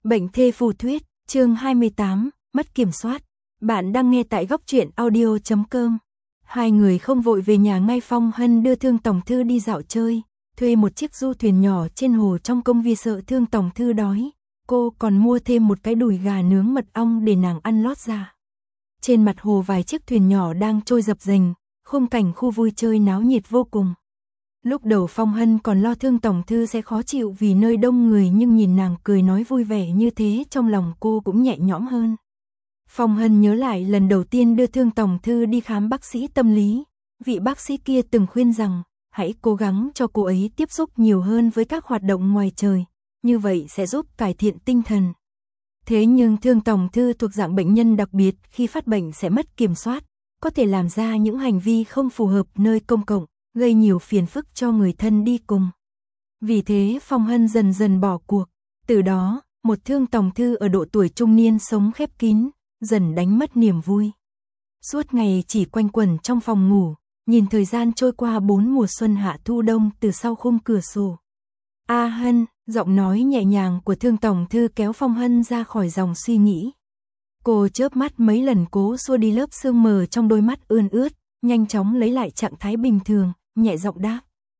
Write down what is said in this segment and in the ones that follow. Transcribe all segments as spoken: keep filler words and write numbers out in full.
Bệnh thê phù thuyết, chương hai mươi tám, mất kiểm soát. Bạn đang nghe tại góc truyện audio chấm com. Hai người không vội về nhà ngay. Phong Hân đưa Thương Tổng Thư đi dạo chơi, thuê một chiếc du thuyền nhỏ trên hồ trong công viên sợ Thương Tổng Thư đói. Cô còn mua thêm một cái đùi gà nướng mật ong để nàng ăn lót dạ. Trên mặt hồ vài chiếc thuyền nhỏ đang trôi dập dềnh, khung cảnh khu vui chơi náo nhiệt vô cùng. Lúc đầu Phong Hân còn lo Thương Tổng Thư sẽ khó chịu vì nơi đông người, nhưng nhìn nàng cười nói vui vẻ như thế, trong lòng cô cũng nhẹ nhõm hơn. Phong Hân nhớ lại lần đầu tiên đưa Thương Tổng Thư đi khám bác sĩ tâm lý, vị bác sĩ kia từng khuyên rằng hãy cố gắng cho cô ấy tiếp xúc nhiều hơn với các hoạt động ngoài trời, như vậy sẽ giúp cải thiện tinh thần. Thế nhưng Thương Tổng Thư thuộc dạng bệnh nhân đặc biệt, khi phát bệnh sẽ mất kiểm soát, có thể làm ra những hành vi không phù hợp nơi công cộng, gây nhiều phiền phức cho người thân đi cùng. Vì thế Phong Hân dần dần bỏ cuộc. Từ đó, một Thương Tổng Thư ở độ tuổi trung niên sống khép kín, dần đánh mất niềm vui. Suốt ngày chỉ quanh quẩn trong phòng ngủ, nhìn thời gian trôi qua bốn mùa xuân hạ thu đông từ sau khung cửa sổ. A Hân, giọng nói nhẹ nhàng của Thương Tổng Thư kéo Phong Hân ra khỏi dòng suy nghĩ. Cô chớp mắt mấy lần cố xua đi lớp sương mờ trong đôi mắt ươn ướt, nhanh chóng lấy lại trạng thái bình thường, nhẹ giọng đáp.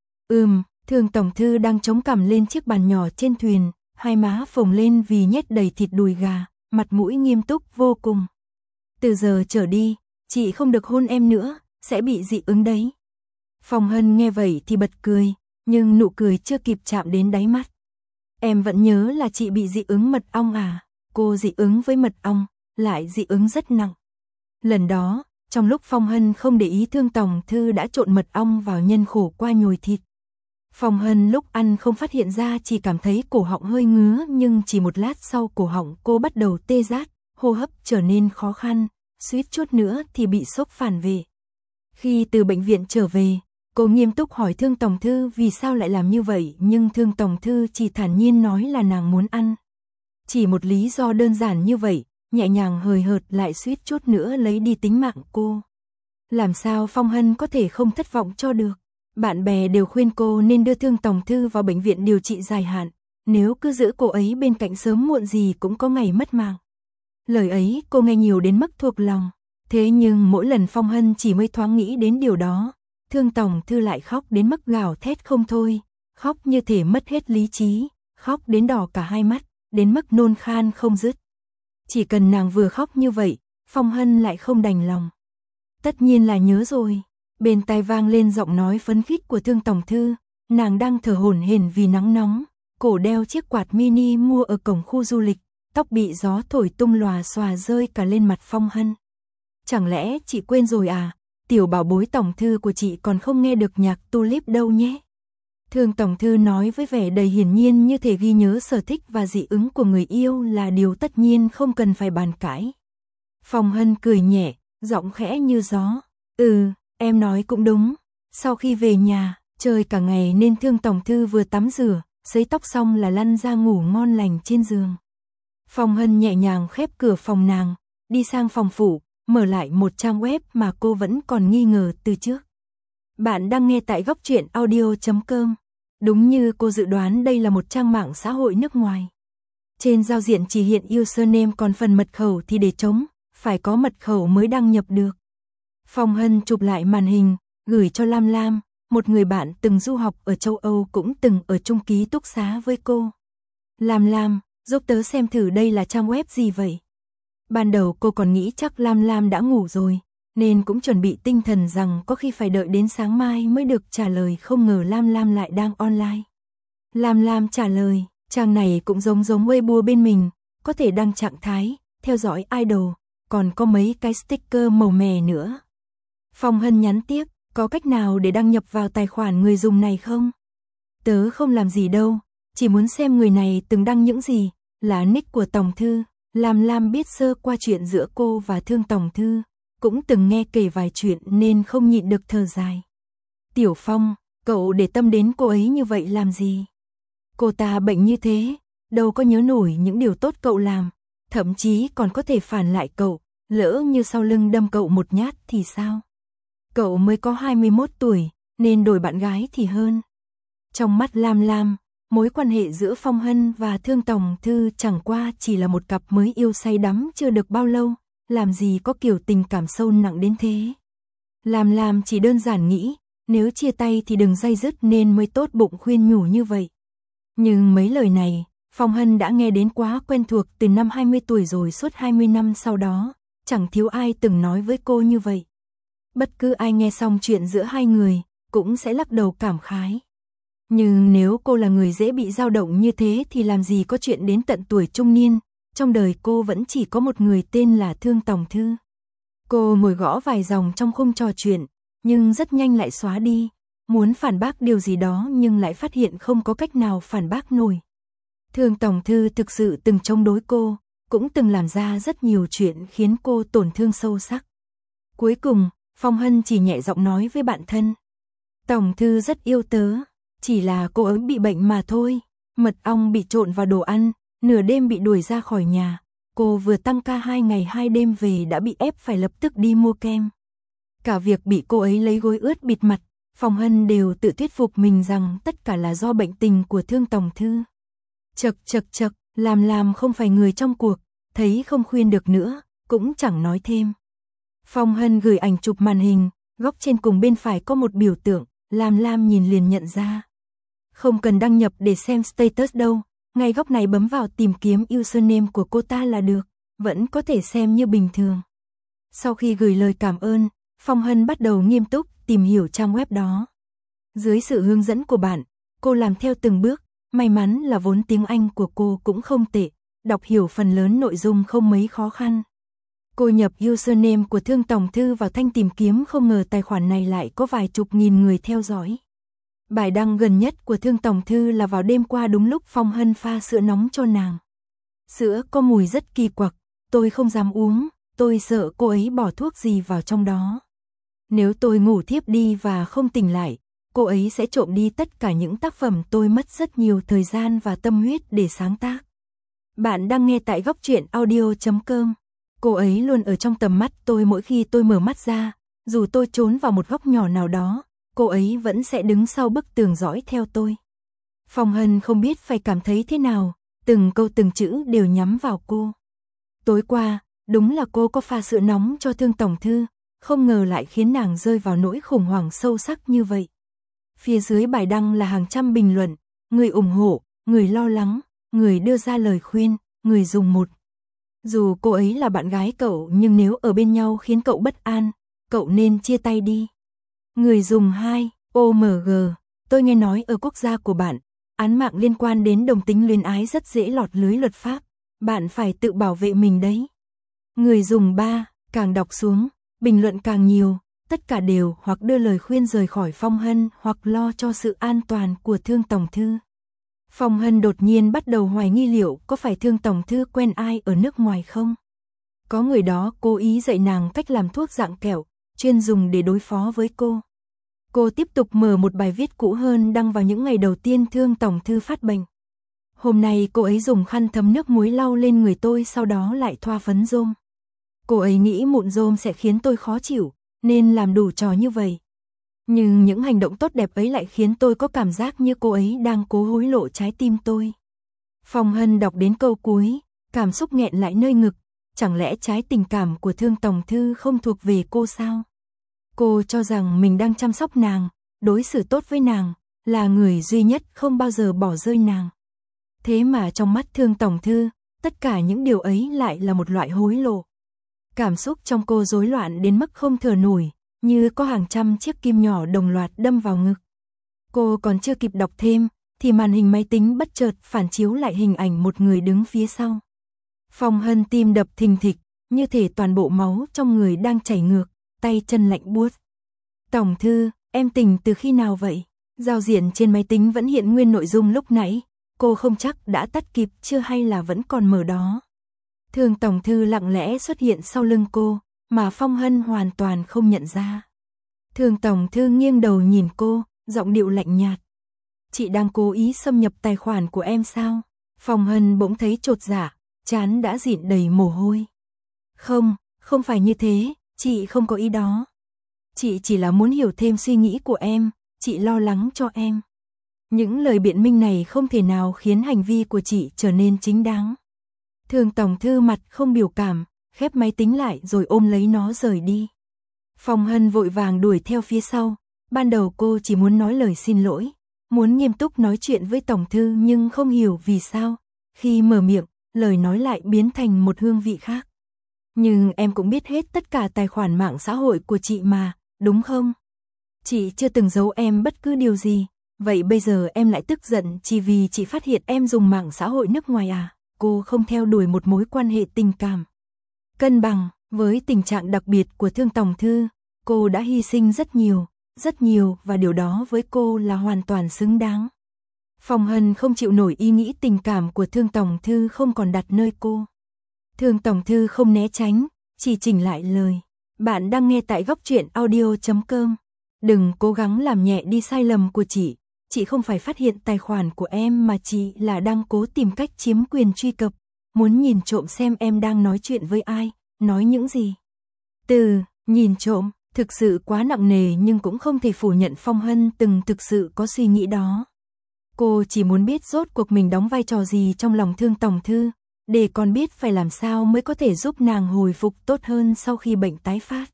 Ừm, Thương Tổng Thư đang chống cằm lên chiếc bàn nhỏ trên thuyền, hai má phồng lên vì nhét đầy thịt đùi gà, mặt mũi nghiêm túc vô cùng. Từ giờ trở đi, chị không được hôn em nữa, sẽ bị dị ứng đấy. Phong Hân nghe vậy thì bật cười, nhưng nụ cười chưa kịp chạm đến đáy mắt. Em vẫn nhớ là chị bị dị ứng mật ong à? Cô dị ứng với mật ong, lại dị ứng rất nặng. Lần đó, trong lúc Phong Hân không để ý, Thương Tổng Thư đã trộn mật ong vào nhân khổ qua nhồi thịt. Phong Hân lúc ăn không phát hiện ra, chỉ cảm thấy cổ họng hơi ngứa, nhưng chỉ một lát sau cổ họng cô bắt đầu tê rát, hô hấp trở nên khó khăn, suýt chút nữa thì bị sốc phản vệ. Khi từ bệnh viện trở về, cô nghiêm túc hỏi Thương Tổng Thư vì sao lại làm như vậy, nhưng Thương Tổng Thư chỉ thản nhiên nói là nàng muốn ăn. Chỉ một lý do đơn giản như vậy, nhẹ nhàng hời hợt lại suýt chút nữa lấy đi tính mạng cô. Làm sao Phong Hân có thể không thất vọng cho được? Bạn bè đều khuyên cô nên đưa Thương Tổng Thư vào bệnh viện điều trị dài hạn, nếu cứ giữ cô ấy bên cạnh sớm muộn gì cũng có ngày mất mạng. Lời ấy cô nghe nhiều đến mức thuộc lòng, thế nhưng mỗi lần Phong Hân chỉ mới thoáng nghĩ đến điều đó, Thương Tổng Thư lại khóc đến mức gào thét không thôi, khóc như thể mất hết lý trí, khóc đến đỏ cả hai mắt, đến mức nôn khan không dứt. Chỉ cần nàng vừa khóc như vậy, Phong Hân lại không đành lòng. Tất nhiên là nhớ rồi. Bên tai vang lên giọng nói phấn khích của Thương Tổng Thư, nàng đang thở hổn hển vì nắng nóng, cổ đeo chiếc quạt mini mua ở cổng khu du lịch, tóc bị gió thổi tung lòa xòa rơi cả lên mặt Phong Hân. Chẳng lẽ chị quên rồi à, tiểu bảo bối Tổng Thư của chị còn không nghe được nhạc Tulip đâu nhé. Thương Tổng Thư nói với vẻ đầy hiển nhiên, như thể ghi nhớ sở thích và dị ứng của người yêu là điều tất nhiên không cần phải bàn cãi. Phong Hân cười nhẹ, giọng khẽ như gió. Ừ, em nói cũng đúng. Sau khi về nhà, chơi cả ngày nên Thương Tổng Thư vừa tắm rửa, sấy tóc xong là lăn ra ngủ ngon lành trên giường. Phong Hân nhẹ nhàng khép cửa phòng nàng, đi sang phòng phụ, mở lại một trang web mà cô vẫn còn nghi ngờ từ trước. Bạn đang nghe tại góc truyện audio chấm com. Đúng như cô dự đoán, đây là một trang mạng xã hội nước ngoài. Trên giao diện chỉ hiện username, còn phần mật khẩu thì để trống, phải có mật khẩu mới đăng nhập được. Phong Hân chụp lại màn hình, gửi cho Lam Lam, một người bạn từng du học ở châu Âu, cũng từng ở chung ký túc xá với cô. Lam Lam, giúp tớ xem thử đây là trang web gì vậy? Ban đầu cô còn nghĩ chắc Lam Lam đã ngủ rồi, nên cũng chuẩn bị tinh thần rằng có khi phải đợi đến sáng mai mới được trả lời, không ngờ Lam Lam lại đang online. Lam Lam trả lời, trang này cũng giống giống Weibo bên mình, có thể đăng trạng thái, theo dõi idol, còn có mấy cái sticker màu mè nữa. Phong Hân nhắn tiếp, có cách nào để đăng nhập vào tài khoản người dùng này không? Tớ không làm gì đâu, chỉ muốn xem người này từng đăng những gì, là nick của Tổng Thư. Lam Lam biết sơ qua chuyện giữa cô và Thương Tổng Thư, cũng từng nghe kể vài chuyện nên không nhịn được thở dài. Tiểu Phong, cậu để tâm đến cô ấy như vậy làm gì? Cô ta bệnh như thế, đâu có nhớ nổi những điều tốt cậu làm, thậm chí còn có thể phản lại cậu, lỡ như sau lưng đâm cậu một nhát thì sao? Cậu mới có hai mươi mốt tuổi, nên đổi bạn gái thì hơn. Trong mắt Lam Lam, mối quan hệ giữa Phong Hân và Thương Tòng Thư chẳng qua chỉ là một cặp mới yêu say đắm chưa được bao lâu, làm gì có kiểu tình cảm sâu nặng đến thế. Làm làm chỉ đơn giản nghĩ, nếu chia tay thì đừng day dứt nên mới tốt bụng khuyên nhủ như vậy. Nhưng mấy lời này, Phong Hân đã nghe đến quá quen thuộc từ năm hai mươi tuổi rồi suốt hai mươi năm sau đó, chẳng thiếu ai từng nói với cô như vậy. Bất cứ ai nghe xong chuyện giữa hai người, cũng sẽ lắc đầu cảm khái. Nhưng nếu cô là người dễ bị dao động như thế thì làm gì có chuyện đến tận tuổi trung niên, trong đời cô vẫn chỉ có một người tên là Thương Tòng Thư. Cô ngồi gõ vài dòng trong khung trò chuyện, nhưng rất nhanh lại xóa đi, muốn phản bác điều gì đó nhưng lại phát hiện không có cách nào phản bác nổi. Thương Tòng Thư thực sự từng chống đối cô, cũng từng làm ra rất nhiều chuyện khiến cô tổn thương sâu sắc. Cuối cùng, Phong Hân chỉ nhẹ giọng nói với bạn thân. Tòng Thư rất yêu tớ, chỉ là cô ấy bị bệnh mà thôi. Mật ong bị trộn vào đồ ăn, nửa đêm bị đuổi ra khỏi nhà. Cô vừa tăng ca hai ngày hai đêm về đã bị ép phải lập tức đi mua kem. Cả việc bị cô ấy lấy gối ướt bịt mặt, Phong Hân đều tự thuyết phục mình rằng tất cả là do bệnh tình của Thương Tòng Thư. Chật chật chật, làm làm không phải người trong cuộc, thấy không khuyên được nữa, cũng chẳng nói thêm. Phong Hân gửi ảnh chụp màn hình, góc trên cùng bên phải có một biểu tượng, làm Lam nhìn liền nhận ra. Không cần đăng nhập để xem status đâu, ngay góc này bấm vào tìm kiếm username của cô ta là được, vẫn có thể xem như bình thường. Sau khi gửi lời cảm ơn, Phong Hân bắt đầu nghiêm túc tìm hiểu trang web đó. Dưới sự hướng dẫn của bạn, cô làm theo từng bước, may mắn là vốn tiếng Anh của cô cũng không tệ, đọc hiểu phần lớn nội dung không mấy khó khăn. Cô nhập username của Thương Tòng Thư vào thanh tìm kiếm, không ngờ tài khoản này lại có vài chục nghìn người theo dõi. Bài đăng gần nhất của Thương Tòng Thư là vào đêm qua đúng lúc Phong Hân pha sữa nóng cho nàng. Sữa có mùi rất kỳ quặc, tôi không dám uống, tôi sợ cô ấy bỏ thuốc gì vào trong đó. Nếu tôi ngủ thiếp đi và không tỉnh lại, cô ấy sẽ trộm đi tất cả những tác phẩm tôi mất rất nhiều thời gian và tâm huyết để sáng tác. Bạn đang nghe tại góc truyện audio chấm com. Cô ấy luôn ở trong tầm mắt tôi mỗi khi tôi mở mắt ra, dù tôi trốn vào một góc nhỏ nào đó, cô ấy vẫn sẽ đứng sau bức tường dõi theo tôi. Phong Hân không biết phải cảm thấy thế nào, từng câu từng chữ đều nhắm vào cô. Tối qua, đúng là cô có pha sữa nóng cho Thương Tòng Thư, không ngờ lại khiến nàng rơi vào nỗi khủng hoảng sâu sắc như vậy. Phía dưới bài đăng là hàng trăm bình luận, người ủng hộ, người lo lắng, người đưa ra lời khuyên, người dùng một. Dù cô ấy là bạn gái cậu nhưng nếu ở bên nhau khiến cậu bất an, cậu nên chia tay đi. Người dùng hai, ô em giê, tôi nghe nói ở quốc gia của bạn, án mạng liên quan đến đồng tính luyến ái rất dễ lọt lưới luật pháp, bạn phải tự bảo vệ mình đấy. Người dùng ba, càng đọc xuống, bình luận càng nhiều, tất cả đều hoặc đưa lời khuyên rời khỏi Phong Hân hoặc lo cho sự an toàn của Thương Tòng Thư. Phong Hân đột nhiên bắt đầu hoài nghi liệu có phải Thương Tòng Thư quen ai ở nước ngoài không? Có người đó cố ý dạy nàng cách làm thuốc dạng kẹo, chuyên dùng để đối phó với cô. Cô tiếp tục mở một bài viết cũ hơn đăng vào những ngày đầu tiên Thương Tòng Thư phát bệnh. Hôm nay cô ấy dùng khăn thấm nước muối lau lên người tôi, sau đó lại thoa phấn rôm. Cô ấy nghĩ mụn rôm sẽ khiến tôi khó chịu, nên làm đủ trò như vậy. Nhưng những hành động tốt đẹp ấy lại khiến tôi có cảm giác như cô ấy đang cố hối lộ trái tim tôi. Phong Hân đọc đến câu cuối, cảm xúc nghẹn lại nơi ngực. Chẳng lẽ trái tình cảm của Thương Tòng Thư không thuộc về cô sao? Cô cho rằng mình đang chăm sóc nàng, đối xử tốt với nàng, là người duy nhất không bao giờ bỏ rơi nàng. Thế mà trong mắt Thương Tòng Thư, tất cả những điều ấy lại là một loại hối lộ. Cảm xúc trong cô rối loạn đến mức không thở nổi, như có hàng trăm chiếc kim nhỏ đồng loạt đâm vào ngực. Cô còn chưa kịp đọc thêm, thì màn hình máy tính bất chợt phản chiếu lại hình ảnh một người đứng phía sau. Phong Hân tim đập thình thịch, như thể toàn bộ máu trong người đang chảy ngược, tay chân lạnh buốt. Tòng Thư, em tỉnh từ khi nào vậy? Giao diện trên máy tính vẫn hiện nguyên nội dung lúc nãy, cô không chắc đã tắt kịp chưa hay là vẫn còn mở đó. Thương Tòng Thư lặng lẽ xuất hiện sau lưng cô, mà Phong Hân hoàn toàn không nhận ra. Thương Tòng Thư nghiêng đầu nhìn cô, giọng điệu lạnh nhạt. Chị đang cố ý xâm nhập tài khoản của em sao? Phong Hân bỗng thấy chột dạ, trán đã dịn đầy mồ hôi. Không, không phải như thế, chị không có ý đó. Chị chỉ là muốn hiểu thêm suy nghĩ của em, chị lo lắng cho em. Những lời biện minh này không thể nào khiến hành vi của chị trở nên chính đáng. Thương Tòng Thư mặt không biểu cảm, khép máy tính lại rồi ôm lấy nó rời đi. Phong Hân vội vàng đuổi theo phía sau. Ban đầu cô chỉ muốn nói lời xin lỗi, muốn nghiêm túc nói chuyện với Tổng Thư nhưng không hiểu vì sao. Khi mở miệng, lời nói lại biến thành một hương vị khác. Nhưng em cũng biết hết tất cả tài khoản mạng xã hội của chị mà, đúng không? Chị chưa từng giấu em bất cứ điều gì. Vậy bây giờ em lại tức giận chỉ vì chị phát hiện em dùng mạng xã hội nước ngoài à? Cô không theo đuổi một mối quan hệ tình cảm cân bằng. Với tình trạng đặc biệt của Thương Tòng Thư, cô đã hy sinh rất nhiều, rất nhiều và điều đó với cô là hoàn toàn xứng đáng. Phong Hân không chịu nổi ý nghĩ tình cảm của Thương Tòng Thư không còn đặt nơi cô. Thương Tòng Thư không né tránh, chỉ chỉnh lại lời. Bạn đang nghe tại góc truyện audio chấm com. Đừng cố gắng làm nhẹ đi sai lầm của chị. Chị không phải phát hiện tài khoản của em mà chị là đang cố tìm cách chiếm quyền truy cập. Muốn nhìn trộm xem em đang nói chuyện với ai, nói những gì. Từ nhìn trộm thực sự quá nặng nề nhưng cũng không thể phủ nhận Phong Hân từng thực sự có suy nghĩ đó. Cô chỉ muốn biết rốt cuộc mình đóng vai trò gì trong lòng Thương Tòng Thư, để còn biết phải làm sao mới có thể giúp nàng hồi phục tốt hơn sau khi bệnh tái phát.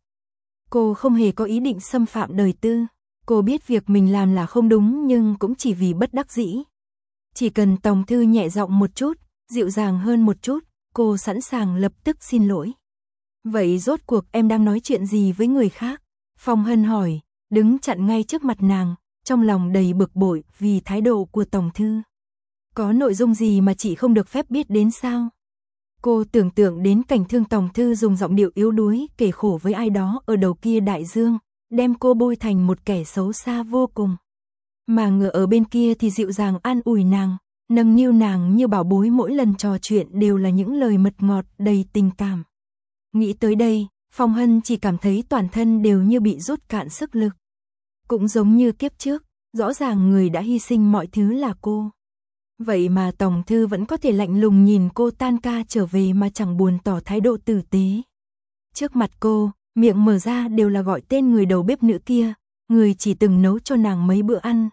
Cô không hề có ý định xâm phạm đời tư. Cô biết việc mình làm là không đúng nhưng cũng chỉ vì bất đắc dĩ. Chỉ cần Tòng Thư nhẹ giọng một chút, dịu dàng hơn một chút, cô sẵn sàng lập tức xin lỗi. Vậy rốt cuộc em đang nói chuyện gì với người khác? Phong Hân hỏi, đứng chặn ngay trước mặt nàng, trong lòng đầy bực bội vì thái độ của Tòng Thư. Có nội dung gì mà chị không được phép biết đến sao? Cô tưởng tượng đến cảnh Thương Tòng Thư dùng giọng điệu yếu đuối kể khổ với ai đó ở đầu kia đại dương, đem cô bôi thành một kẻ xấu xa vô cùng. Mà ngựa ở bên kia thì dịu dàng an ủi nàng, nâng niu nàng như bảo bối, mỗi lần trò chuyện đều là những lời mật ngọt đầy tình cảm. Nghĩ tới đây, Phong Hân chỉ cảm thấy toàn thân đều như bị rút cạn sức lực. Cũng giống như kiếp trước, rõ ràng người đã hy sinh mọi thứ là cô. Vậy mà Tòng Thư vẫn có thể lạnh lùng nhìn cô tan ca trở về mà chẳng buồn tỏ thái độ tử tế. Trước mặt cô, miệng mở ra đều là gọi tên người đầu bếp nữ kia, người chỉ từng nấu cho nàng mấy bữa ăn.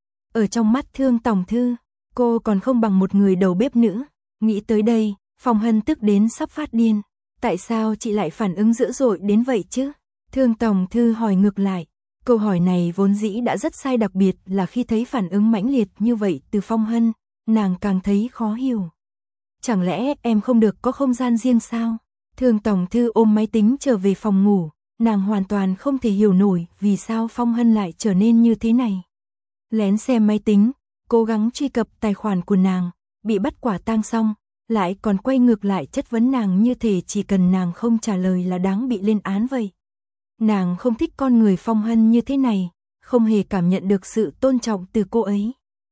Ở trong mắt Thương Tòng Thư, cô còn không bằng một người đầu bếp nữ. Nghĩ tới đây, Phong Hân tức đến sắp phát điên. Tại sao chị lại phản ứng dữ dội đến vậy chứ? Thương Tòng Thư hỏi ngược lại. Câu hỏi này vốn dĩ đã rất sai, đặc biệt là khi thấy phản ứng mãnh liệt như vậy từ Phong Hân, nàng càng thấy khó hiểu. Chẳng lẽ em không được có không gian riêng sao? Thương Tòng Thư ôm máy tính trở về phòng ngủ, nàng hoàn toàn không thể hiểu nổi vì sao Phong Hân lại trở nên như thế này. Lén xem máy tính, cố gắng truy cập tài khoản của nàng, bị bắt quả tang xong, lại còn quay ngược lại chất vấn nàng như thể chỉ cần nàng không trả lời là đáng bị lên án vậy. Nàng không thích con người Phong Hân như thế này, không hề cảm nhận được sự tôn trọng từ cô ấy.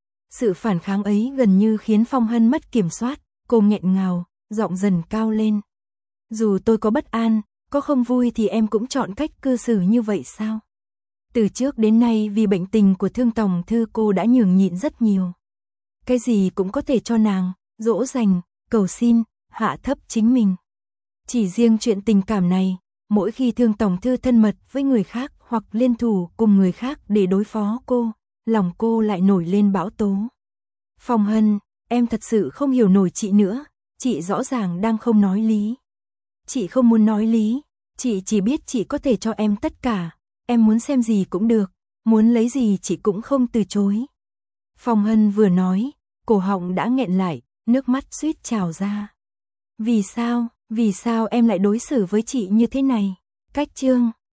Sự phản kháng ấy gần như khiến Phong Hân mất kiểm soát, cô nghẹn ngào, giọng dần cao lên. Dù tôi có bất an, có không vui thì em cũng chọn cách cư xử như vậy sao? Từ trước đến nay vì bệnh tình của Thương Tòng Thư cô đã nhường nhịn rất nhiều. Cái gì cũng có thể cho nàng, dỗ dành, cầu xin, hạ thấp chính mình. Chỉ riêng chuyện tình cảm này, mỗi khi Thương Tòng Thư thân mật với người khác hoặc liên thủ cùng người khác để đối phó cô, lòng cô lại nổi lên bão tố. Phong Hân, em thật sự không hiểu nổi chị nữa, chị rõ ràng đang không nói lý. Chị không muốn nói lý, chị chỉ biết chị có thể cho em tất cả, em muốn xem gì cũng được, muốn lấy gì chị cũng không từ chối. Phong Hân vừa nói, cổ họng đã nghẹn lại, nước mắt suýt trào ra. Vì sao, vì sao em lại đối xử với chị như thế này? Cách chương